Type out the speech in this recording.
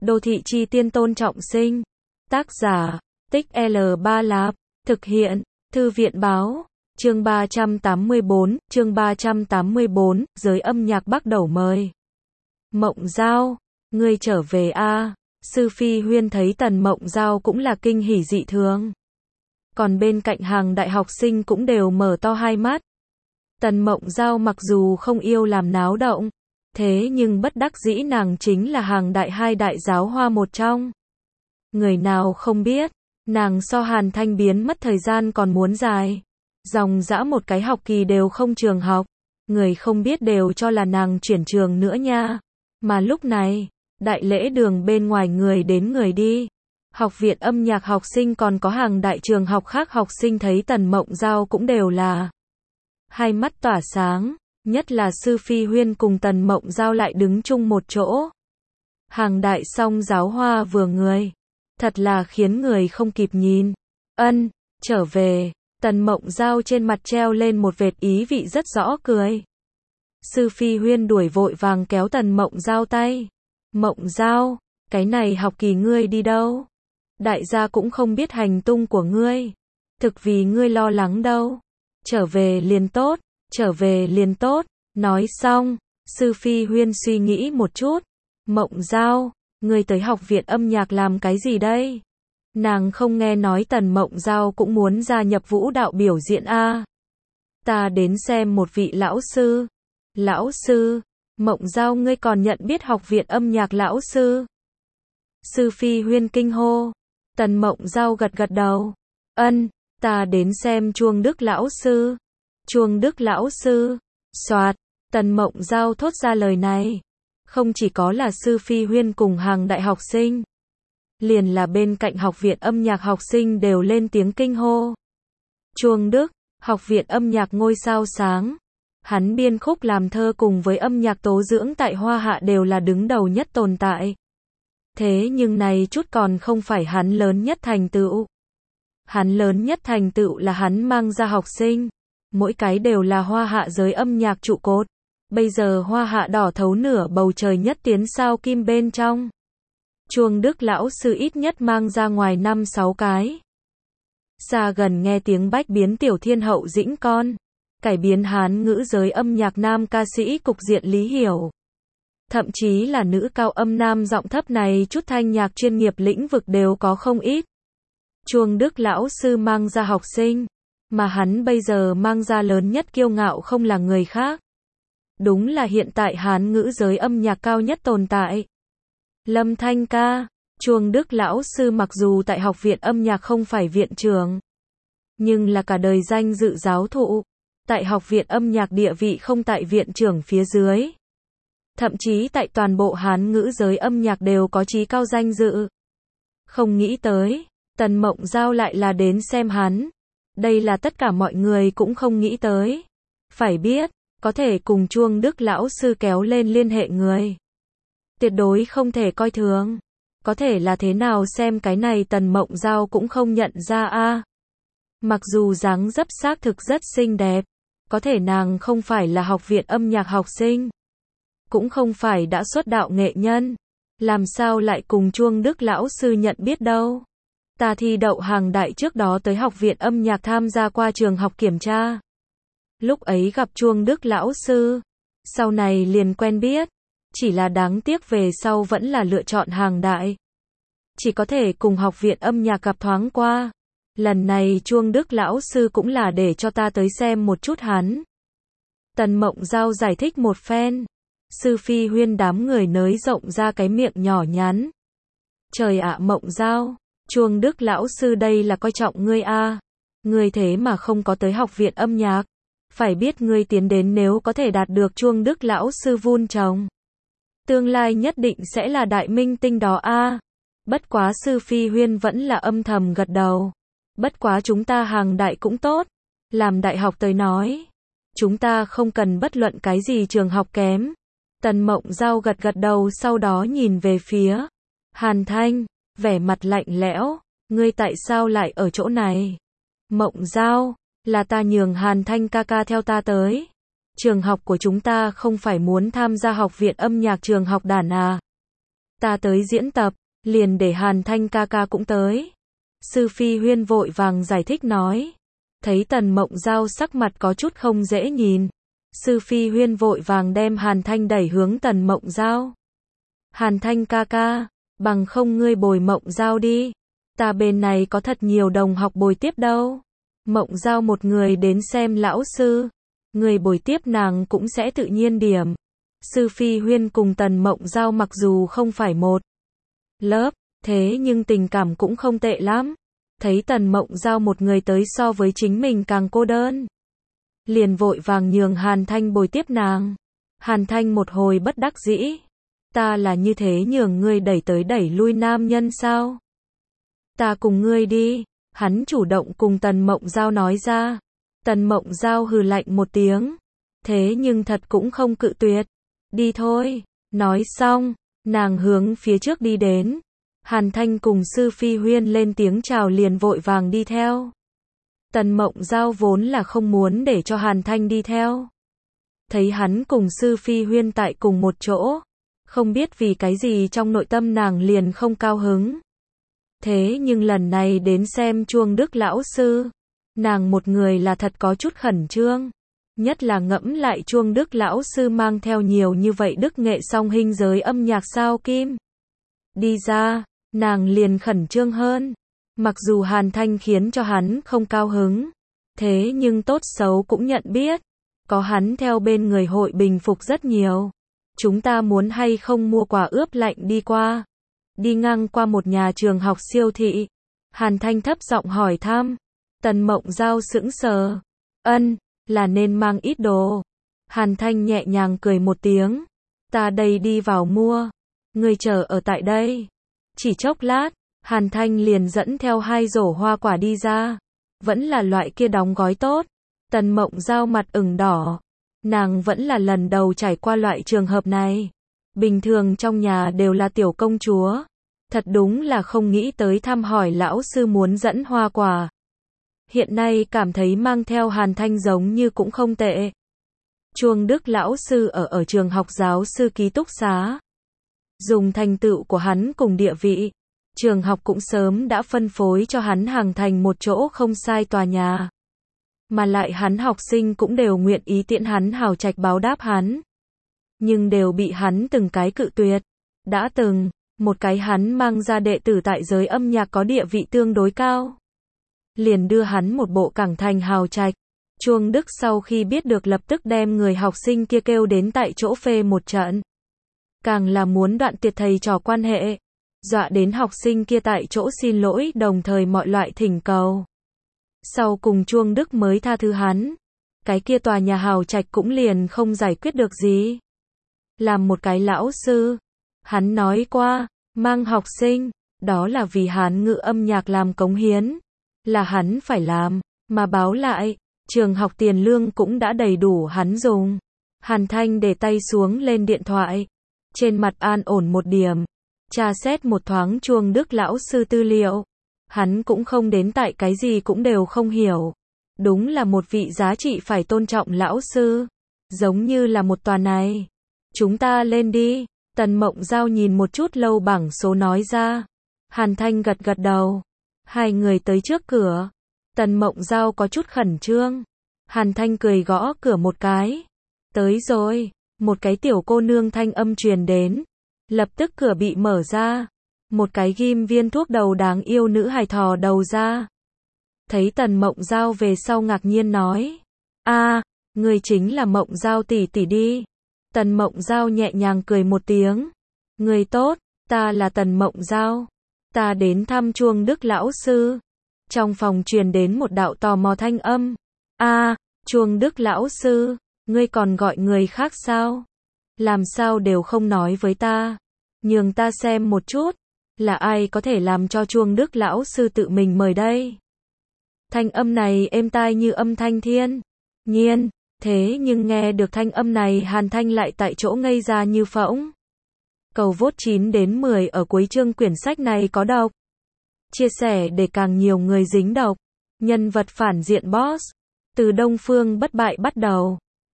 Đô thị chi tiên Tôn Trọng Sinh. Tác giả, Tích L3 Lạp. Thực hiện, Thư viện báo. Chương 384, giới âm nhạc bắt đầu mời. Mộng Giao, ngươi trở về a. Sư Phi Huyên thấy Tần Mộng Giao cũng là kinh hỉ dị thường. Còn bên cạnh hàng đại học sinh cũng đều mở to hai mắt. Tần Mộng Giao mặc dù không yêu làm náo động, thế nhưng bất đắc dĩ nàng chính là hàng đại hai đại giáo hoa một trong. Người nào không biết, nàng so Hàn Thanh biến mất thời gian còn muốn dài. Dòng dã một cái học kỳ đều không trường học. Người không biết đều cho là nàng chuyển trường nữa nha. Mà lúc này, đại lễ đường bên ngoài người đến người đi. Học viện âm nhạc học sinh còn có hàng đại trường học khác học sinh thấy Tần Mộng Giao cũng đều là hai mắt tỏa sáng. Nhất là Sư Phi Huyên cùng Tần Mộng Giao lại đứng chung một chỗ. Hàng đại song giáo hoa vừa người. Thật là khiến người không kịp nhìn. Ân, trở về. Tần Mộng Giao trên mặt treo lên một vệt ý vị rất rõ cười. Sư Phi Huyên đuổi vội vàng kéo Tần Mộng Giao tay. Mộng Giao, cái này học kỳ ngươi đi đâu? Đại gia cũng không biết hành tung của ngươi. Thực vì ngươi lo lắng đâu. Trở về liền tốt, trở về liền tốt. Nói xong, Sư Phi Huyên suy nghĩ một chút. Mộng Giao, ngươi tới học viện âm nhạc làm cái gì đây? Nàng không nghe nói Tần Mộng Giao cũng muốn gia nhập vũ đạo biểu diễn a. Ta đến xem một vị lão sư. Lão sư? Mộng Giao ngươi còn nhận biết học viện âm nhạc lão sư? Sư Phi Huyên kinh hô. Tần Mộng Giao gật gật đầu. Ân, ta đến xem Chuông Đức lão sư. Chuông Đức lão sư. Soạt, Tần Mộng Giao thốt ra lời này. Không chỉ có là Sư Phi Huyên cùng hàng đại học sinh. Liền là bên cạnh học viện âm nhạc học sinh đều lên tiếng kinh hô. Chuông Đức, học viện âm nhạc ngôi sao sáng. Hắn biên khúc làm thơ cùng với âm nhạc tố dưỡng tại Hoa Hạ đều là đứng đầu nhất tồn tại. Thế nhưng này chút còn không phải hắn lớn nhất thành tựu. Hắn lớn nhất thành tựu là hắn mang ra học sinh. Mỗi cái đều là Hoa Hạ giới âm nhạc trụ cột. Bây giờ Hoa Hạ đỏ thấu nửa bầu trời nhất tiến sao kim bên trong. Chuông Đức lão sư ít nhất mang ra ngoài 5-6 cái. Xa gần nghe tiếng bách biến tiểu thiên hậu dĩnh con. Cải biến Hán ngữ giới âm nhạc nam ca sĩ cục diện Lý Hiểu. Thậm chí là nữ cao âm nam giọng thấp này chút thanh nhạc chuyên nghiệp lĩnh vực đều có không ít. Chuông Đức lão sư mang ra học sinh. Mà hắn bây giờ mang ra lớn nhất kiêu ngạo không là người khác. Đúng là hiện tại Hán ngữ giới âm nhạc cao nhất tồn tại. Lâm Thanh ca, Chuông Đức lão sư mặc dù tại học viện âm nhạc không phải viện trưởng, nhưng là cả đời danh dự giáo thụ. Tại học viện âm nhạc địa vị không tại viện trưởng phía dưới. Thậm chí tại toàn bộ Hán ngữ giới âm nhạc đều có chí cao danh dự. Không nghĩ tới, Tần Mộng Giao lại là đến xem hắn. Đây là tất cả mọi người cũng không nghĩ tới. Phải biết, có thể cùng Chuông Đức lão sư kéo lên liên hệ người. Tuyệt đối không thể coi thường. Có thể là thế nào xem cái này Tần Mộng Giao cũng không nhận ra a. Mặc dù dáng dấp xác thực rất xinh đẹp. Có thể nàng không phải là học viện âm nhạc học sinh. Cũng không phải đã xuất đạo nghệ nhân. Làm sao lại cùng Chuông Đức lão sư nhận biết đâu. Ta thi đậu hàng đại trước đó tới học viện âm nhạc tham gia qua trường học kiểm tra. Lúc ấy gặp Chuông Đức lão sư. Sau này liền quen biết. Chỉ là đáng tiếc về sau vẫn là lựa chọn hàng đại. Chỉ có thể cùng học viện âm nhạc gặp thoáng qua. Lần này Chuông Đức lão sư cũng là để cho ta tới xem một chút hắn. Tần Mộng Giao giải thích một phen. Sư Phi Huyên đám người nới rộng ra cái miệng nhỏ nhắn. Trời ạ Mộng Giao, Chuông Đức lão sư đây là coi trọng ngươi a. Ngươi thế mà không có tới học viện âm nhạc. Phải biết ngươi tiến đến nếu có thể đạt được Chuông Đức lão sư vun trồng. Tương lai nhất định sẽ là đại minh tinh đó a. Bất quá Sư Phi Huyên vẫn là âm thầm gật đầu. Bất quá chúng ta hàng đại cũng tốt. Làm đại học tới nói. Chúng ta không cần bất luận cái gì trường học kém. Tần Mộng Giao gật gật đầu sau đó nhìn về phía Hàn Thanh, vẻ mặt lạnh lẽo. Ngươi tại sao lại ở chỗ này? Mộng Giao, là ta nhường Hàn Thanh ca ca theo ta tới. Trường học của chúng ta không phải muốn tham gia học viện âm nhạc trường học đàn à. Ta tới diễn tập, liền để Hàn Thanh ca ca cũng tới. Sư Phi Huyên vội vàng giải thích nói. Thấy Tần Mộng Giao sắc mặt có chút không dễ nhìn. Sư Phi Huyên vội vàng đem Hàn Thanh đẩy hướng Tần Mộng Giao. Hàn Thanh ca ca, bằng không ngươi bồi Mộng Giao đi. Ta bên này có thật nhiều đồng học bồi tiếp đâu. Mộng Giao một người đến xem lão sư. Người bồi tiếp nàng cũng sẽ tự nhiên điểm. Sư Phi Huyên cùng Tần Mộng Giao mặc dù không phải một lớp, thế nhưng tình cảm cũng không tệ lắm. Thấy Tần Mộng Giao một người tới so với chính mình càng cô đơn. Liền vội vàng nhường Hàn Thanh bồi tiếp nàng. Hàn Thanh một hồi bất đắc dĩ. Ta là như thế nhường ngươi đẩy tới đẩy lui nam nhân sao? Ta cùng ngươi đi. Hắn chủ động cùng Tần Mộng Giao nói ra. Tần Mộng Giao hừ lạnh một tiếng. Thế nhưng thật cũng không cự tuyệt. Đi thôi. Nói xong, nàng hướng phía trước đi đến. Hàn Thanh cùng Sư Phi Huyên lên tiếng chào liền vội vàng đi theo. Tần Mộng Giao vốn là không muốn để cho Hàn Thanh đi theo. Thấy hắn cùng Sư Phi Huyên tại cùng một chỗ. Không biết vì cái gì trong nội tâm nàng liền không cao hứng. Thế nhưng lần này đến xem Chuông Đức lão sư. Nàng một người là thật có chút khẩn trương. Nhất là ngẫm lại Chuông Đức lão sư mang theo nhiều như vậy đức nghệ song hình giới âm nhạc sao kim. Đi ra, nàng liền khẩn trương hơn. Mặc dù Hàn Thanh khiến cho hắn không cao hứng. Thế nhưng tốt xấu cũng nhận biết. Có hắn theo bên người hội bình phục rất nhiều. Chúng ta muốn hay không mua quà ướp lạnh đi qua. Đi ngang qua một nhà trường học siêu thị. Hàn Thanh thấp giọng hỏi thăm. Tần Mộng Giao sững sờ. Ân, là nên mang ít đồ. Hàn Thanh nhẹ nhàng cười một tiếng. Ta đây đi vào mua. Ngươi chờ ở tại đây. Chỉ chốc lát, Hàn Thanh liền dẫn theo 2 rổ hoa quả đi ra. Vẫn là loại kia đóng gói tốt. Tần Mộng Giao mặt ửng đỏ. Nàng vẫn là lần đầu trải qua loại trường hợp này. Bình thường trong nhà đều là tiểu công chúa. Thật đúng là không nghĩ tới thăm hỏi lão sư muốn dẫn hoa quả. Hiện nay cảm thấy mang theo Hàn Thanh giống như cũng không tệ. Chuông Đức lão sư ở trường học giáo sư ký túc xá. Dùng thành tựu của hắn cùng địa vị. Trường học cũng sớm đã phân phối cho hắn hàng thành một chỗ không sai tòa nhà. Mà lại hắn học sinh cũng đều nguyện ý tiễn hắn hào trạch báo đáp hắn. Nhưng đều bị hắn từng cái cự tuyệt. Đã từng, một cái hắn mang ra đệ tử tại giới âm nhạc có địa vị tương đối cao. Liền đưa hắn một bộ cảng thành hào trạch. Chuông Đức sau khi biết được lập tức đem người học sinh kia kêu đến tại chỗ phê một trận. Càng là muốn đoạn tuyệt thầy trò quan hệ. Dọa đến học sinh kia tại chỗ xin lỗi đồng thời mọi loại thỉnh cầu. Sau cùng Chuông Đức mới tha thứ hắn. Cái kia tòa nhà hào trạch cũng liền không giải quyết được gì. Làm một cái lão sư. Hắn nói qua, mang học sinh, đó là vì hắn ngữ âm nhạc làm cống hiến. Là hắn phải làm, mà báo lại, trường học tiền lương cũng đã đầy đủ hắn dùng. Hàn Thanh để tay xuống lên điện thoại. Trên mặt an ổn một điểm. Tra xét một thoáng Chuông Đức lão sư tư liệu. Hắn cũng không đến tại cái gì cũng đều không hiểu. Đúng là một vị giá trị phải tôn trọng lão sư. Giống như là một tòa này. Chúng ta lên đi. Tần Mộng Giao nhìn một chút lâu bảng số nói ra. Hàn Thanh gật gật đầu. Hai người tới trước cửa. Tần Mộng Giao có chút khẩn trương. Hàn Thanh cười gõ cửa một cái. Tới rồi. Một cái tiểu cô nương thanh âm truyền đến. Lập tức cửa bị mở ra. Một cái ghim viên thuốc đầu đáng yêu nữ hài thò đầu ra. Thấy Tần Mộng Giao về sau ngạc nhiên nói. Người chính là Mộng Giao tỷ tỷ đi. Tần Mộng Giao nhẹ nhàng cười một tiếng. Người tốt, ta là Tần Mộng Giao. Ta đến thăm Chuông Đức lão sư. Trong phòng truyền đến một đạo tò mò thanh âm. Chuông Đức lão sư, ngươi còn gọi người khác sao? Làm sao đều không nói với ta? Nhường ta xem một chút. Là ai có thể làm cho Chuông Đức lão sư tự mình mời đây? Thanh âm này êm tai như âm thanh thiên nhiên. Thế nhưng nghe được thanh âm này Hàn Thanh lại tại chỗ ngây ra như phỗng. Cầu vote 9 đến 10 ở cuối chương quyển sách này có độc. Chia sẻ để càng nhiều người dính độc. Nhân vật phản diện boss. Từ Đông Phương bất bại bắt đầu.